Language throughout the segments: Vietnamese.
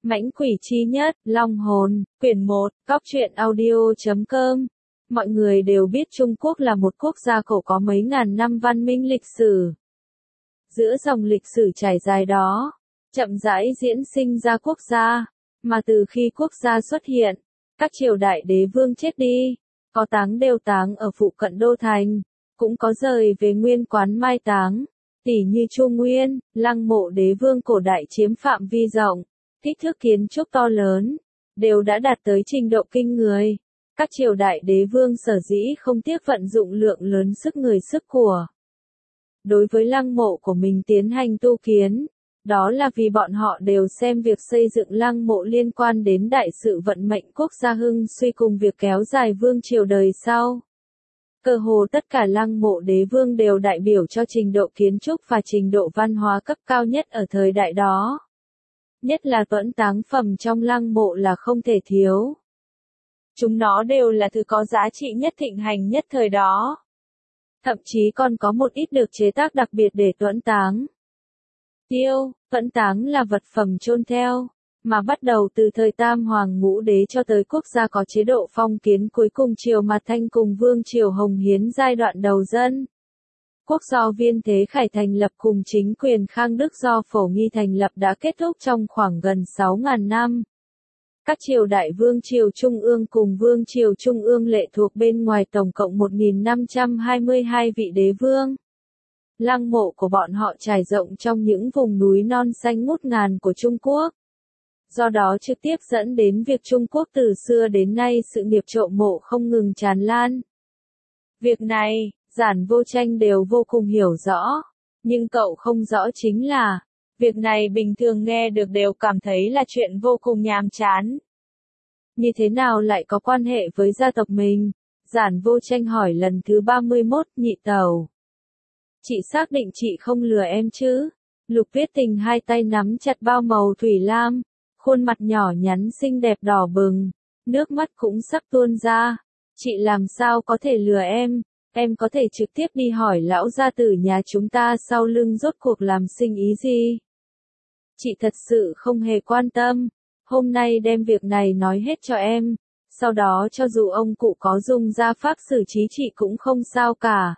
Mãnh quỷ chi nhất, Long hồn, quyển 1, Cóc truyện audio.com. Mọi người đều biết Trung Quốc là một quốc gia cổ có mấy ngàn năm văn minh lịch sử. Giữa dòng lịch sử trải dài đó, chậm rãi diễn sinh ra quốc gia, mà từ khi quốc gia xuất hiện, các triều đại đế vương chết đi, có táng đều táng ở phụ cận đô thành, cũng có rời về nguyên quán mai táng, tỉ như Chu Nguyên, lăng mộ đế vương cổ đại chiếm phạm vi rộng, kích thước kiến trúc to lớn, đều đã đạt tới trình độ kinh người. Các triều đại đế vương sở dĩ không tiếc vận dụng lượng lớn sức người sức của đối với lăng mộ của mình tiến hành tu kiến, đó là vì bọn họ đều xem việc xây dựng lăng mộ liên quan đến đại sự vận mệnh quốc gia hưng suy cùng việc kéo dài vương triều đời sau. Cơ hồ tất cả lăng mộ đế vương đều đại biểu cho trình độ kiến trúc và trình độ văn hóa cấp cao nhất ở thời đại đó. Nhất là tuẫn táng phẩm trong lăng mộ là không thể thiếu. Chúng nó đều là thứ có giá trị nhất thịnh hành nhất thời đó. Thậm chí còn có một ít được chế tác đặc biệt để tuẫn táng. Tuẫn táng là vật phẩm chôn theo, mà bắt đầu từ thời Tam Hoàng Ngũ Đế cho tới quốc gia có chế độ phong kiến cuối cùng triều Mạt Thanh cùng Vương triều Hồng Hiến giai đoạn đầu dân. Quốc do Viên Thế Khải thành lập cùng chính quyền Khang Đức do Phổ Nghi thành lập đã kết thúc trong khoảng gần 6.000 năm. Các triều đại Vương triều Trung ương cùng Vương triều Trung ương lệ thuộc bên ngoài tổng cộng 1.522 vị đế vương. Lăng mộ của bọn họ trải rộng trong những vùng núi non xanh ngút ngàn của Trung Quốc. Do đó trực tiếp dẫn đến việc Trung Quốc từ xưa đến nay sự nghiệp trộm mộ không ngừng tràn lan. Việc này, Giản Vô Tranh đều vô cùng hiểu rõ, nhưng cậu không rõ chính là, việc này bình thường nghe được đều cảm thấy là chuyện vô cùng nhàm chán. Như thế nào lại có quan hệ với gia tộc mình? Giản Vô Tranh hỏi lần thứ 31, Nhị Tẩu. Chị xác định chị không lừa em chứ? Lục Viết Tình hai tay nắm chặt bao màu thủy lam, khuôn mặt nhỏ nhắn xinh đẹp đỏ bừng, nước mắt cũng sắp tuôn ra. Chị làm sao có thể lừa em có thể trực tiếp đi hỏi lão gia tử nhà chúng ta sau lưng rốt cuộc làm sinh ý gì. Chị thật sự không hề quan tâm, hôm nay đem việc này nói hết cho em, sau đó cho dù ông cụ có dùng gia pháp xử trí chị cũng không sao cả.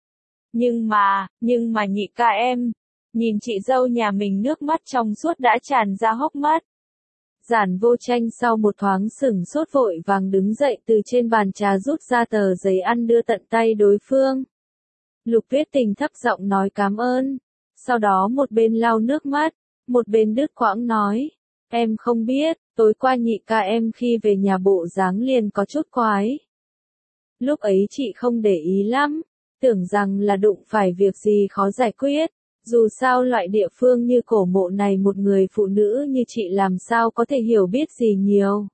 Nhưng mà nhị ca em, nhìn chị dâu nhà mình nước mắt trong suốt đã tràn ra hốc mắt. Giản Vô Tranh sau một thoáng sửng sốt vội vàng đứng dậy từ trên bàn trà rút ra tờ giấy ăn đưa tận tay đối phương. Lục Viết Tình thấp giọng nói cảm ơn, sau đó một bên lau nước mắt, một bên đứt quãng nói, em không biết, tối qua nhị ca em khi về nhà bộ dáng liền có chút quái. Lúc ấy chị không để ý lắm, tưởng rằng là đụng phải việc gì khó giải quyết. Dù sao loại địa phương như cổ mộ này một người phụ nữ như chị làm sao có thể hiểu biết gì nhiều.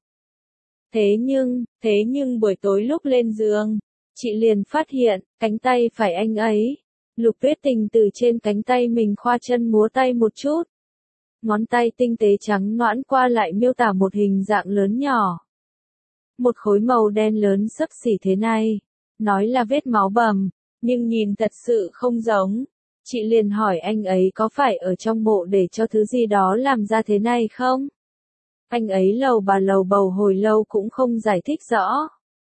Thế nhưng buổi tối lúc lên giường, chị liền phát hiện, cánh tay phải anh ấy. Lục Viết Tình từ trên cánh tay mình khoa chân múa tay một chút. Ngón tay tinh tế trắng nõn qua lại miêu tả một hình dạng lớn nhỏ. Một khối màu đen lớn xấp xỉ thế này. Nói là vết máu bầm, nhưng nhìn thật sự không giống. Chị liền hỏi anh ấy có phải ở trong mộ để cho thứ gì đó làm ra thế này không? Anh ấy lầu bầu hồi lâu cũng không giải thích rõ.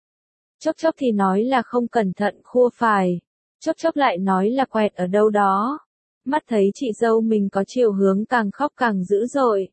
Chốc chốc thì nói là không cẩn thận khua phải, chốc chốc lại nói là quẹt ở đâu đó. Mắt thấy chị dâu mình có chiều hướng càng khóc càng dữ dội.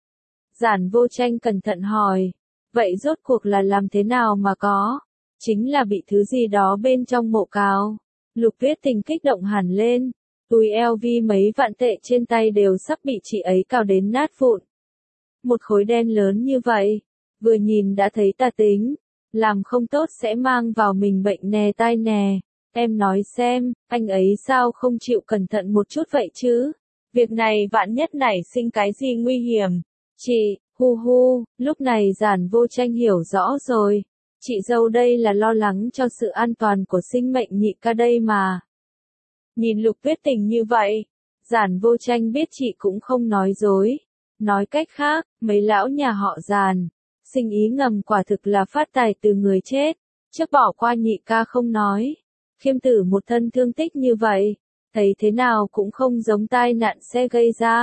Giản Vô Tranh cẩn thận hỏi, vậy rốt cuộc là làm thế nào mà có? Chính là bị thứ gì đó bên trong mộ cào. Lục Viết Tình kích động hẳn lên. Túi LV mấy vạn tệ trên tay đều sắp bị chị ấy cào đến nát vụn. Một khối đen lớn như vậy, vừa nhìn đã thấy tà tính, làm không tốt sẽ mang vào mình bệnh nè tai nè. Em nói xem, anh ấy sao không chịu cẩn thận một chút vậy chứ? Việc này vạn nhất nảy sinh cái gì nguy hiểm. Chị, lúc này Giản Vô Tranh hiểu rõ rồi. Chị dâu đây là lo lắng cho sự an toàn của sinh mệnh nhị ca đây mà. Nhìn Lục Viết Tình như vậy, Giản Vô Tranh biết chị cũng không nói dối. Nói cách khác, mấy lão nhà họ Giản, sinh ý ngầm quả thực là phát tài từ người chết. Trước bỏ qua nhị ca không nói, Khiêm Tử một thân thương tích như vậy, thấy thế nào cũng không giống tai nạn xe gây ra.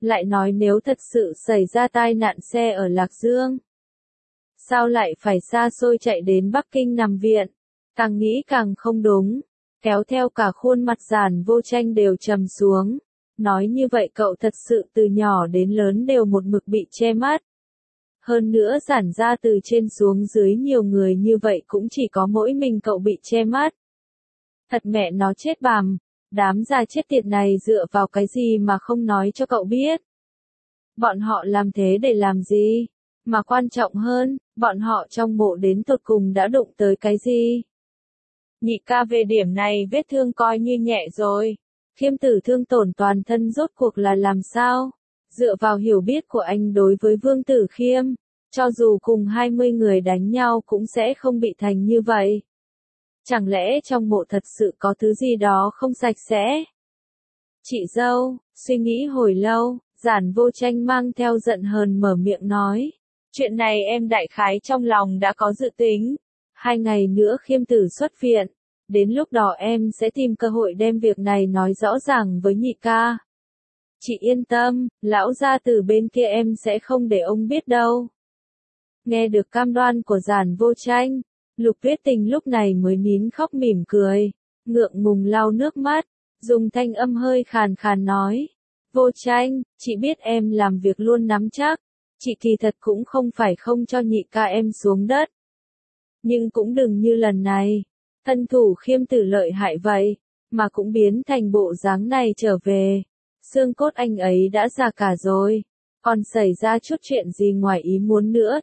lại nói nếu thật sự xảy ra tai nạn xe ở Lạc Dương, sao lại phải xa xôi chạy đến Bắc Kinh nằm viện, càng nghĩ càng không đúng, kéo theo cả khuôn mặt Giản Vô Tranh đều trầm xuống, nói như vậy cậu thật sự từ nhỏ đến lớn đều một mực bị che mắt. Hơn nữa Giản ra từ trên xuống dưới nhiều người như vậy cũng chỉ có mỗi mình cậu bị che mắt. Thật mẹ nó chết bằm, đám già chết tiệt này dựa vào cái gì mà không nói cho cậu biết. Bọn họ làm thế để làm gì? Mà quan trọng hơn, bọn họ trong mộ đến tột cùng đã đụng tới cái gì? Nhị ca về điểm này vết thương coi như nhẹ rồi. Khiêm Tử thương tổn toàn thân rốt cuộc là làm sao? Dựa vào hiểu biết của anh đối với Vương Tử Khiêm, cho dù cùng 20 người đánh nhau cũng sẽ không bị thành như vậy. Chẳng lẽ trong mộ thật sự có thứ gì đó không sạch sẽ? Chị dâu, suy nghĩ hồi lâu, Giản Vô Tranh mang theo giận hờn mở miệng nói. Chuyện này em đại khái trong lòng đã có dự tính. 2 ngày nữa Khiêm Tử xuất viện. Đến lúc đó em sẽ tìm cơ hội đem việc này nói rõ ràng với nhị ca. Chị yên tâm, lão gia từ bên kia em sẽ không để ông biết đâu. Nghe được cam đoan của Giản Vô Tranh, Lục Tuyết Tình lúc này mới nín khóc mỉm cười, ngượng ngùng lau nước mắt, dùng thanh âm hơi khàn khàn nói. Vô Tranh, chị biết em làm việc luôn nắm chắc, chị kỳ thật cũng không phải không cho nhị ca em xuống đất. Nhưng cũng đừng như lần này, thân thủ Khiêm Tử lợi hại vậy, mà cũng biến thành bộ dáng này trở về. Xương cốt anh ấy đã già cả rồi, còn xảy ra chút chuyện gì ngoài ý muốn nữa,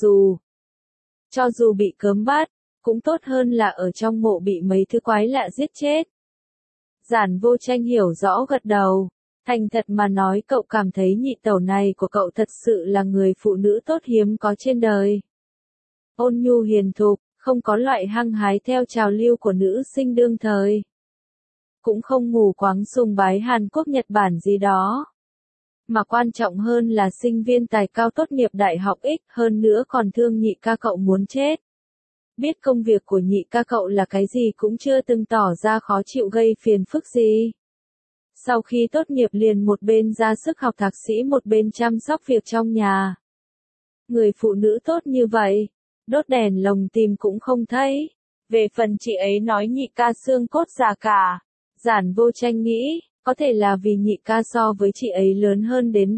cho dù bị cớm bắt, cũng tốt hơn là ở trong mộ bị mấy thứ quái lạ giết chết. Giản Vô Tranh hiểu rõ gật đầu, thành thật mà nói cậu cảm thấy nhị tẩu này của cậu thật sự là người phụ nữ tốt hiếm có trên đời. Ôn nhu hiền thục, không có loại hăng hái theo trào lưu của nữ sinh đương thời. Cũng không mù quáng sùng bái Hàn Quốc Nhật Bản gì đó. Mà quan trọng hơn là sinh viên tài cao tốt nghiệp đại học X, hơn nữa còn thương nhị ca cậu muốn chết. Biết công việc của nhị ca cậu là cái gì cũng chưa từng tỏ ra khó chịu gây phiền phức gì. Sau khi tốt nghiệp liền một bên ra sức học thạc sĩ một bên chăm sóc việc trong nhà. Người phụ nữ tốt như vậy, đốt đèn lồng tìm cũng không thấy. Về phần chị ấy nói nhị ca xương cốt già cả, Giản Vô Tranh nghĩ, có thể là vì nhị ca so với chị ấy lớn hơn đến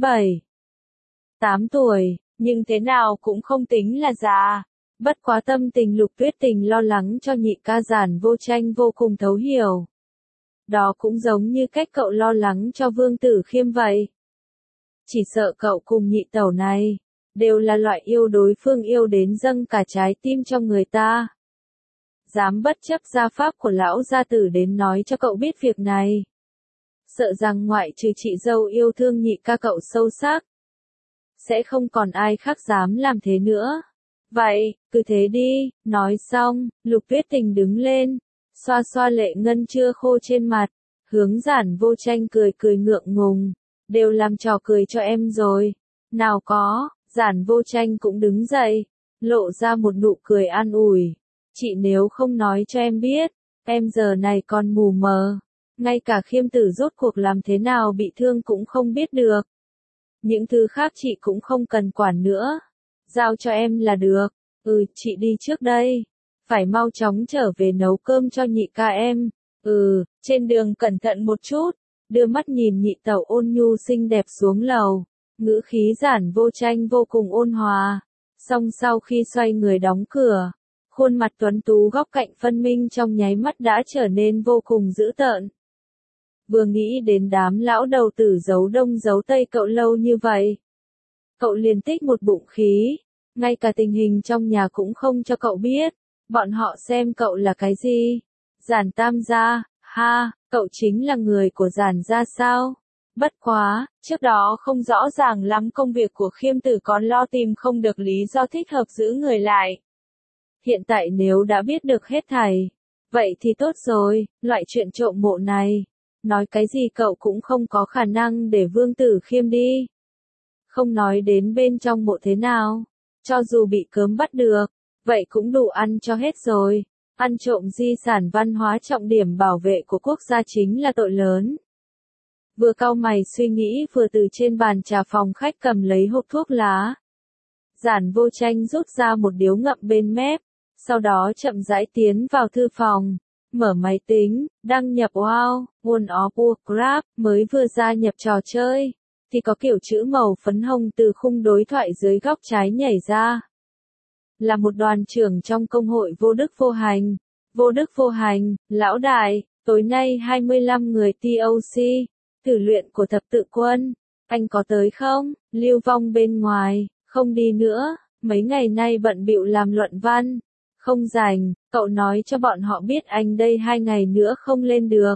7-8 tuổi, nhưng thế nào cũng không tính là già. Bất quá tâm tình Lục Tuyết Tình lo lắng cho nhị ca Giản Vô Tranh vô cùng thấu hiểu. Đó cũng giống như cách cậu lo lắng cho Vương Tử Khiêm vậy. Chỉ sợ cậu cùng nhị tẩu này, đều là loại yêu đối phương yêu đến dâng cả trái tim cho người ta. Dám bất chấp gia pháp của lão gia tử đến nói cho cậu biết việc này. Sợ rằng ngoại trừ chị dâu yêu thương nhị ca cậu sâu sắc, sẽ không còn ai khác dám làm thế nữa. Vậy, cứ thế đi, nói xong, Lục Tuyết Tình đứng lên, xoa xoa lệ ngân chưa khô trên mặt, hướng Giản Vô Tranh cười cười ngượng ngùng, đều làm trò cười cho em rồi. Nào có, Giản Vô Tranh cũng đứng dậy, lộ ra một nụ cười an ủi. Chị nếu không nói cho em biết, em giờ này còn mù mờ, ngay cả Khiêm Tử rốt cuộc làm thế nào bị thương cũng không biết được. Những thứ khác chị cũng không cần quản nữa, giao cho em là được. Chị đi trước đây, phải mau chóng trở về nấu cơm cho nhị ca em. Trên đường cẩn thận một chút, đưa mắt nhìn nhị tẩu ôn nhu xinh đẹp xuống lầu, ngữ khí Giản Vô Tranh vô cùng ôn hòa. Xong sau khi xoay người đóng cửa, khuôn mặt tuấn tú góc cạnh phân minh trong nháy mắt đã trở nên vô cùng dữ tợn. Vừa nghĩ đến đám lão đầu tử giấu đông giấu tây cậu lâu như vậy, cậu liền tích một bụng khí, ngay cả tình hình trong nhà cũng không cho cậu biết, bọn họ xem cậu là cái gì? Giản Tam gia, ha, cậu chính là người của Giản gia sao? Bất quá, trước đó không rõ ràng lắm công việc của Khiêm Tử còn lo tìm không được lý do thích hợp giữ người lại. Hiện tại nếu đã biết được hết thảy, vậy thì tốt rồi, loại chuyện trộm mộ này, nói cái gì cậu cũng không có khả năng để Vương Tử Khiêm đi. Không nói đến bên trong mộ thế nào, cho dù bị cớm bắt được, vậy cũng đủ ăn cho hết rồi. Ăn trộm di sản văn hóa trọng điểm bảo vệ của quốc gia chính là tội lớn. Vừa cau mày suy nghĩ vừa từ trên bàn trà phòng khách cầm lấy hộp thuốc lá. Giản Vô Tranh rút ra một điếu ngậm bên mép, sau đó chậm rãi tiến vào thư phòng, mở máy tính, đăng nhập Wow, World of Warcraft, mới vừa gia nhập trò chơi, thì có kiểu chữ màu phấn hồng từ khung đối thoại dưới góc trái nhảy ra. Là một đoàn trưởng trong công hội Vô Đức Vô Hành. Vô Đức Vô Hành, lão đại, tối nay 25 người TOC, thử luyện của thập tự quân, anh có tới không? Lưu Vong bên ngoài, không đi nữa, mấy ngày nay bận bịu làm luận văn, không rảnh, cậu nói cho bọn họ biết anh đây 2 ngày nữa không lên được.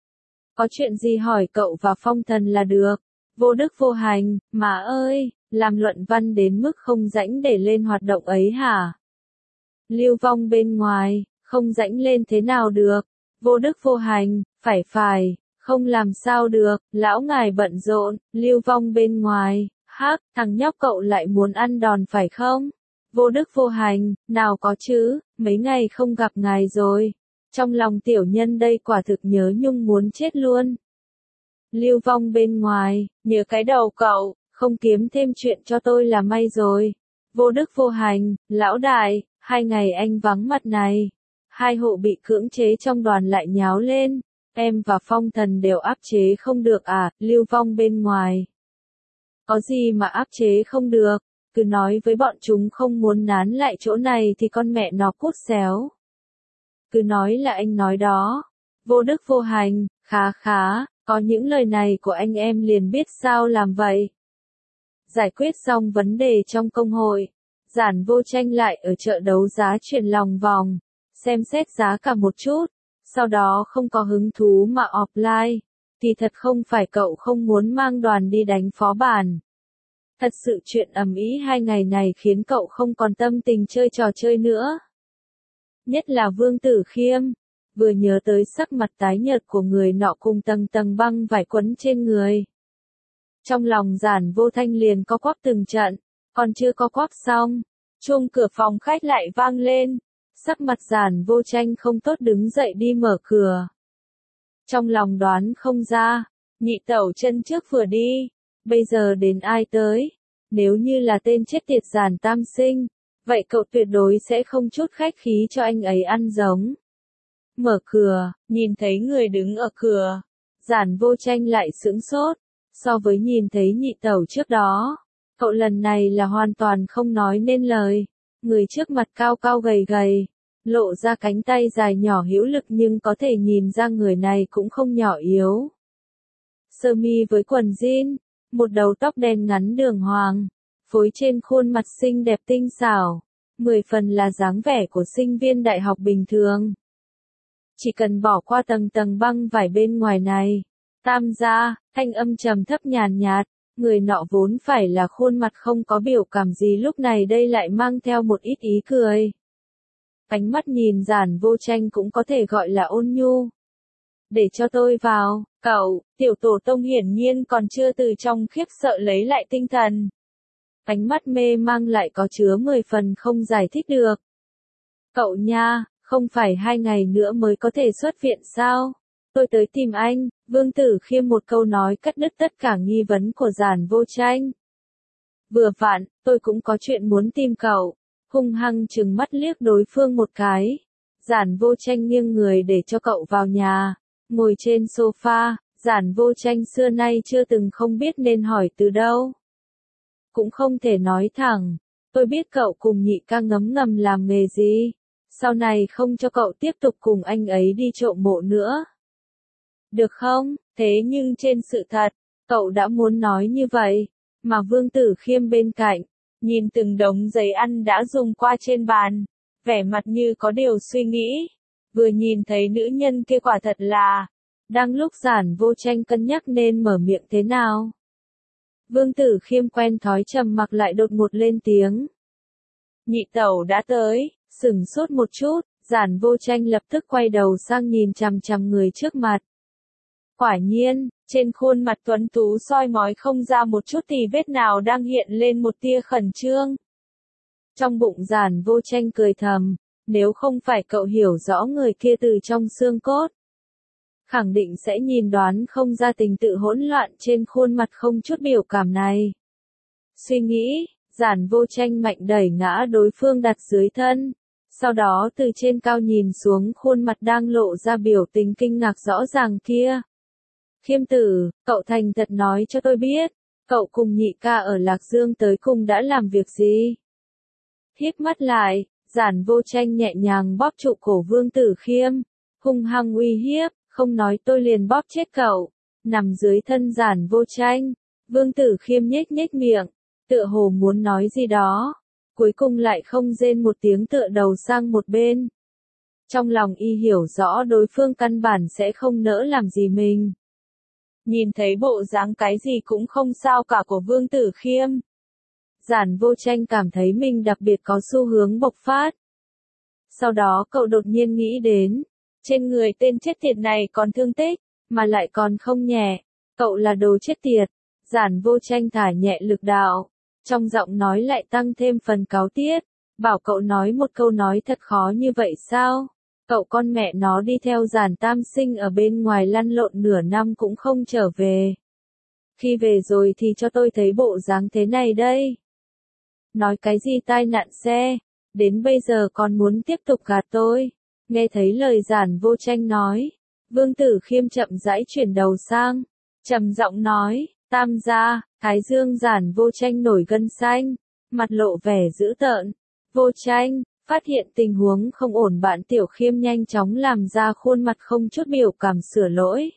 Có chuyện gì hỏi cậu và Phong Thần là được. Vô Đức Vô Hành, má ơi, làm luận văn đến mức không rảnh để lên hoạt động ấy hả? Lưu Vong bên ngoài, không rảnh lên thế nào được? Vô Đức Vô Hành, phải, không làm sao được, lão ngài bận rộn. Lưu Vong bên ngoài, hắc, thằng nhóc cậu lại muốn ăn đòn phải không? Vô Đức Vô Hành, nào có chứ, mấy ngày không gặp ngài rồi. Trong lòng tiểu nhân đây quả thực nhớ nhung muốn chết luôn. Lưu Vong bên ngoài, nhớ cái đầu cậu, không kiếm thêm chuyện cho tôi là may rồi. Vô Đức Vô Hành, lão đại, 2 ngày anh vắng mặt này. 2 hộ bị cưỡng chế trong đoàn lại nháo lên, em và Phong Thần đều áp chế không được à? Lưu Vong bên ngoài. Có gì mà áp chế không được, cứ nói với bọn chúng không muốn nán lại chỗ này thì con mẹ nó cút xéo. Cứ nói là anh nói đó. Vô Đức Vô Hành, khá, có những lời này của anh em liền biết sao làm vậy. Giải quyết xong vấn đề trong công hội, Giản Vô Tranh lại ở chợ đấu giá chuyển lòng vòng, xem xét giá cả một chút, sau đó không có hứng thú mà offline, thì thật không phải cậu không muốn mang đoàn đi đánh phó bản. Thật sự chuyện ầm ĩ 2 ngày này khiến cậu không còn tâm tình chơi trò chơi nữa. Nhất là Vương Tử Khiêm, vừa nhớ tới sắc mặt tái nhợt của người nọ cùng tầng băng vải quấn trên người. Trong lòng Giản Vô Thanh liền co quắp từng trận, còn chưa co quắp xong, chuông cửa phòng khách lại vang lên, sắc mặt Giản Vô Tranh không tốt đứng dậy đi mở cửa. Trong lòng đoán không ra, nhị tẩu chân trước vừa đi, bây giờ đến ai tới, nếu như là tên chết tiệt Giản Tam Sinh, vậy cậu tuyệt đối sẽ không chút khách khí cho anh ấy ăn giống. Mở cửa, nhìn thấy người đứng ở cửa, Giản Vô Tranh lại sững sốt, so với nhìn thấy nhị tẩu trước đó, cậu lần này là hoàn toàn không nói nên lời, người trước mặt cao cao gầy gầy, lộ ra cánh tay dài nhỏ hữu lực nhưng có thể nhìn ra người này cũng không nhỏ yếu. Sơ mi với quần jean, một đầu tóc đen ngắn đường hoàng, phối trên khuôn mặt xinh đẹp tinh xảo, 10 phần là dáng vẻ của sinh viên đại học bình thường. Chỉ cần bỏ qua tầng băng vải bên ngoài này, tam gia, thanh âm trầm thấp nhàn nhạt, người nọ vốn phải là khuôn mặt không có biểu cảm gì lúc này đây lại mang theo một ít ý cười. Ánh mắt nhìn Giản Vô Tranh cũng có thể gọi là ôn nhu. Để cho tôi vào, cậu, tiểu tổ tông hiển nhiên còn chưa từ trong khiếp sợ lấy lại tinh thần. Ánh mắt mê mang lại có chứa 10 phần không giải thích được. Cậu nha, không phải 2 ngày nữa mới có thể xuất viện sao? Tôi tới tìm anh. Vương Tử Khiêm một câu nói cắt đứt tất cả nghi vấn của Giản Vô Tranh. Vừa vặn, tôi cũng có chuyện muốn tìm cậu. Hung hăng trừng mắt liếc đối phương một cái. Giản Vô Tranh nghiêng người để cho cậu vào nhà. Ngồi trên sofa, Giản Vô Tranh xưa nay chưa từng không biết nên hỏi từ đâu. Cũng không thể nói thẳng. Tôi biết cậu cùng nhị ca ngấm ngầm làm nghề gì. Sau này không cho cậu tiếp tục cùng anh ấy đi trộm mộ nữa. Được không? Thế nhưng trên sự thật, cậu đã muốn nói như vậy. Mà Vương Tử Khiêm bên cạnh, nhìn từng đống giấy ăn đã dùng qua trên bàn, vẻ mặt như có điều suy nghĩ. Vừa nhìn thấy nữ nhân kia quả thật là, đang lúc Giản Vô Tranh cân nhắc nên mở miệng thế nào. Vương Tử Khiêm quen thói trầm mặc lại đột ngột lên tiếng. Nhị tẩu đã tới, sửng sốt một chút, Giản Vô Tranh lập tức quay đầu sang nhìn chằm chằm người trước mặt. Quả nhiên, trên khuôn mặt tuấn tú soi mói không ra một chút tì vết nào đang hiện lên một tia khẩn trương. Trong bụng Giản Vô Tranh cười thầm, nếu không phải cậu hiểu rõ người kia từ trong xương cốt. khẳng định sẽ nhìn đoán không ra tình tự hỗn loạn trên khuôn mặt không chút biểu cảm này. Suy nghĩ, Giản Vô Tranh mạnh đẩy ngã đối phương đặt dưới thân, sau đó từ trên cao nhìn xuống khuôn mặt đang lộ ra biểu tình kinh ngạc rõ ràng kia. Khiêm tử, cậu thành thật nói cho tôi biết, cậu cùng nhị ca ở Lạc Dương tới cùng đã làm việc gì? Híp mắt lại, Giản Vô Tranh nhẹ nhàng bóp trụ cổ Vương Tử Khiêm, hung hăng uy hiếp, không nói tôi liền bóp chết cậu. Nằm dưới thân Giản Vô Tranh, Vương Tử Khiêm nhếch nhếch miệng, tựa hồ muốn nói gì đó, cuối cùng lại không rên một tiếng tựa đầu sang một bên. Trong lòng y hiểu rõ đối phương căn bản sẽ không nỡ làm gì mình. Nhìn thấy bộ dáng cái gì cũng không sao cả của Vương Tử Khiêm, Giản Vô Tranh cảm thấy mình đặc biệt có xu hướng bộc phát. Sau đó cậu đột nhiên nghĩ đến, trên người tên chết tiệt này còn thương tích, mà lại còn không nhẹ, cậu là đồ chết tiệt. Giản Vô Tranh thả nhẹ lực đạo, trong giọng nói lại tăng thêm phần cáu tiết, bảo cậu nói một câu nói thật khó như vậy sao? Cậu con mẹ nó đi theo Giản Tam Sinh ở bên ngoài lăn lộn nửa năm cũng không trở về. Khi về rồi thì cho tôi thấy bộ dáng thế này đây. Nói cái gì tai nạn xe, đến bây giờ còn muốn tiếp tục gạt tôi. Nghe thấy lời Giản Vô Tranh nói, Vương Tử Khiêm chậm rãi chuyển đầu sang, trầm giọng nói, Tam gia. Thái dương Giản Vô Tranh nổi gân xanh, mặt lộ vẻ dữ tợn. Vô Tranh, phát hiện tình huống không ổn bạn Tiểu Khiêm nhanh chóng làm ra khuôn mặt không chút biểu cảm sửa lỗi.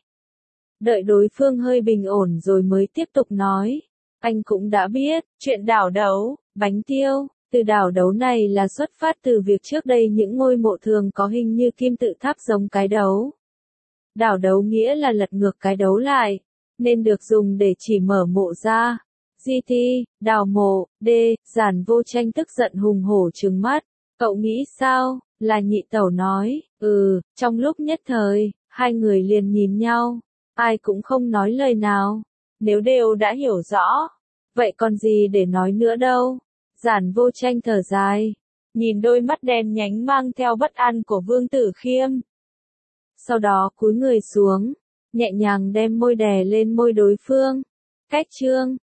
Đợi đối phương hơi bình ổn rồi mới tiếp tục nói, anh cũng đã biết, chuyện đảo đấu, bánh tiêu, từ đảo đấu này là xuất phát từ việc trước đây những ngôi mộ thường có hình như kim tự tháp giống cái đấu. Đảo đấu nghĩa là lật ngược cái đấu lại, nên được dùng để chỉ mở mộ ra. GT, đào mộ, D, Giản Vô Tranh tức giận hùng hổ trừng mắt, cậu nghĩ sao? Là nhị tẩu nói, trong lúc nhất thời, hai người liền nhìn nhau, ai cũng không nói lời nào, nếu đều đã hiểu rõ, vậy còn gì để nói nữa đâu. Giản Vô Tranh thở dài, nhìn đôi mắt đen nhánh mang theo bất an của Vương Tử Khiêm. Sau đó cúi người xuống, nhẹ nhàng đem môi đè lên môi đối phương. Cách chương